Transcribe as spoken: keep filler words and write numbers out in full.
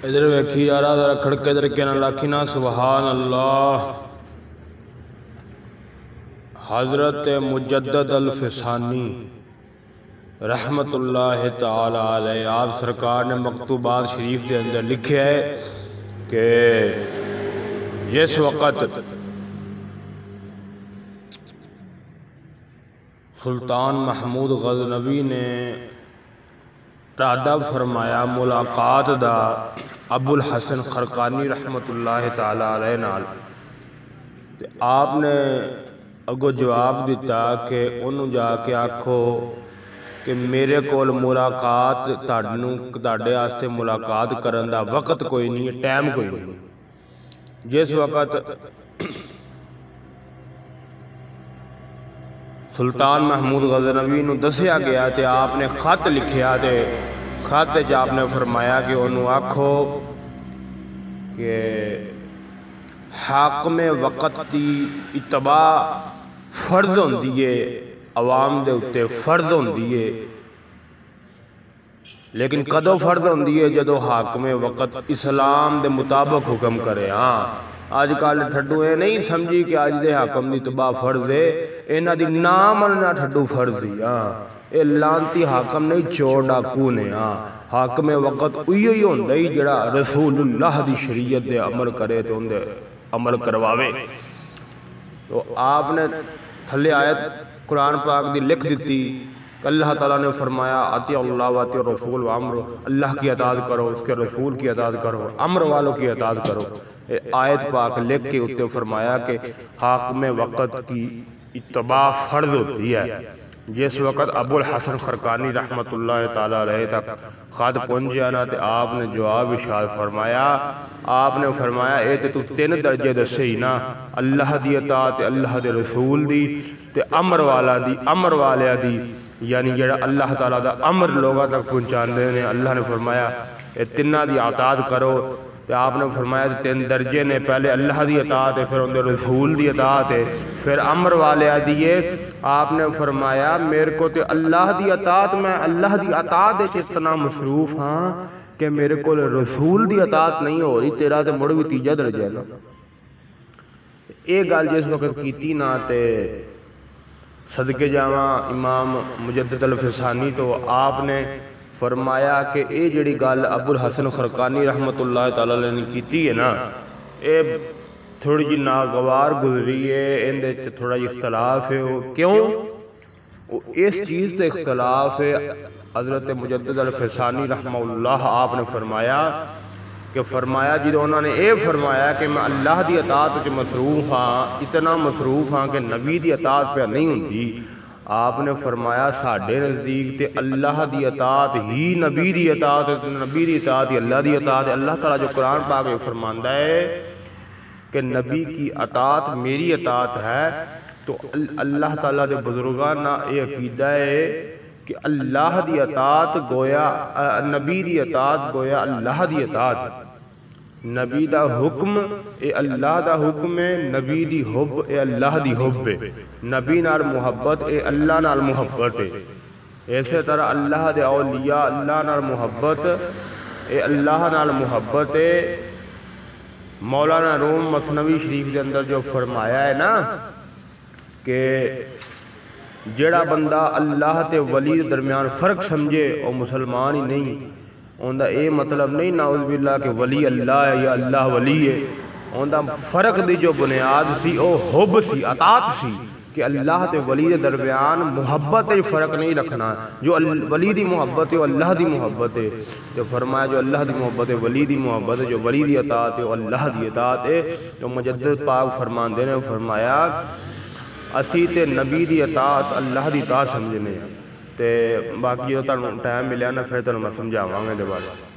ادھر ویکھی یار ذرا کھڑکے طریقے نال آکھی نا سبحان اللہ۔ حضرت مجدد الفسانی رحمت اللہ تعالی علیہ آپ سرکار نے مکتوبات شریف کے اندر لکھے ہے کہ جس وقت سلطان محمود غزنوی نے ارادہ فرمایا ملاقات دا ابو الحسن خرقانی رحمت اللہ تعالی علیہ نال، تے آپ نے اگو جواب دیتا کہ انہوں جا کے آکھو کہ میرے کول ملاقات تاڑے آستے ملاقات کرن دا وقت کوئی نہیں ہے، ٹائم کوئی نہیں۔ جس وقت سلطان محمود غزنوی نو دسیا گیا تے آپ نے خط لکھیا تے خط جا آپ نے فرمایا کہ انہوں آکھو کہ حاکم وقت دی اتباع فرض ہوندی ہے، عوام دے اتے فرض ہوندی ہے، لیکن کدو فرض ہوندی ہے جدو حاکم وقت اسلام دے مطابق حکم کرے۔ ہاں آج کال ٹھڈو اے نہیں سمجھی کہ آج دے حاکم دی اتباع فرض ہے، اینا دی نام اننا ٹھڈو فرض دی۔ ہاں اے لانتی حاکم نہیں چور ڈاکو نے۔ ہاں حاکم وقت اوہی ہی ہوندہ ہی جڑا رسول اللہ دی شریعت دے عمل کرے تو ان دے عمل کرواوے۔ تو آپ نے تھلے آیت قرآن پاک دی لکھ دیتی کہ اللہ تعالیٰ نے فرمایا اطیعوا اللہ واطیعوا الرسول وامر، اللہ کی اطاعت کرو، اس کے رسول کی اطاعت کرو، امر والوں کی اطاعت کرو۔ آیت پاک لکھ کے اتنے فرمایا کہ حاکم وقت کی اتباع فرض ہوتی ہے۔ جس وقت ابو الحسن خرقانی رحمت اللہ تعالیٰ علیہ تک خط پہنچیا نا تے آپ نے جواب ارشاد فرمایا، آپ نے فرمایا اے تے تو تین درجے دسے ہی نا، اللہ دی اطاعت اللہ دے رسول دی تے امر والا دی امر والے دی، یعنی جڑا اللہ تعالیٰ دا امر لوگاں تک پہنچان دے نے۔ اللہ نے فرمایا اے تنہ دی اطاعت کرو، تے آپ نے فرمایا تین درجے نے، پہلے اللہ دی اطاعت ہے، پھر ان دے رسول دی اطاعت ہے، پھر امر والے دیئے۔ آپ نے فرمایا میرے کو تے اللہ دی اطاعت، میں اللہ دی اطاعت ہے اتنا مصروف ہاں کہ میرے کو رسول دی اطاعت نہیں ہو رہی، تیرا تے مڑ بھی تیجہ درجہ نا۔ ایک گل جس وقت کیتی نا تے صدقے جاواں امام مجدد الفسانی تو آپ نے فرمایا کہ اے جڑی گل ابو الحسن خرقانی رحمت اللہ تعالیٰ نے کیتی ہے نا، اے تھوڑی جی ناگوار گزری ہے، ان دے تھوڑا جی اختلاف ہے۔ کیوں؟ اس چیز تے اختلاف ہے، حضرت مجدد الفسانی رحمہ اللہ آپ نے فرمایا کہ فرمایا جدو انہوں نے اے فرمایا کہ میں اللہ دی اطاعت پہ مصروف ہاں، اتنا مصروف ہاں کہ نبی دی اطاعت پہ نہیں ہوندی، آپ نے فرمایا ساڑھے نزدیک تے اللہ دی اطاعت ہی نبی دی اطاعت ہے، نبی دی اطاعت ہی اللہ دی اطاعت ہے۔ اللہ تعالیٰ جو قرآن پاک میں فرماندہ ہے کہ نبی کی اطاعت میری اطاعت ہے، تو اللہ تعالیٰ دے بزرگانہ یہ عقیدہ ہے کہ اللہ دی اطاعت گویا نبی دی اطاعت گویا اللہ دی اطاعت، نبی دا حکم اے اللہ دا حکم ہے، نبی دی حب اے اللہ دی حب ہے، نبی نال محبت اے اللہ نال محبت ہے۔ ایسے طرح اللہ دے اولیاء اللہ نال محبت اے اللہ نال محبت ہے۔ مولانا روم مثنوی شریف کے اندر جو فرمایا ہے نا کہ جڑا بندہ اللہ تے ولی درمیان فرق سمجھے وہ مسلمان ہی نہیں، ان دا اے مطلب نہیں نعوذ باللہ کہ ولی اللہ ہے یا اللہ ولی ہے، ان دا فرق دی جو بنیاد سی او حب سی، اطاعت سی، کہ اللہ تے ولی دے درمیان محبت ہے، فرق نہیں رکھنا، جو ولی دی محبت ہے وہ اللہ دی محبت ہے۔ تو فرمایا جو اللہ دی محبت ہے ولی دی محبت ہے، جو ولی دی اطاعت ہے وہ اللہ دی اطاعت ہے۔ تو مجدد پاک فرماندے نے فرمایا اسی تے نبی دی اطاعت اللہ دی اطاعت سمجھنے، تے باقی جو تانوں ٹائم ملیا نا پھر تانوں میں سمجھاواں گے دے بعد۔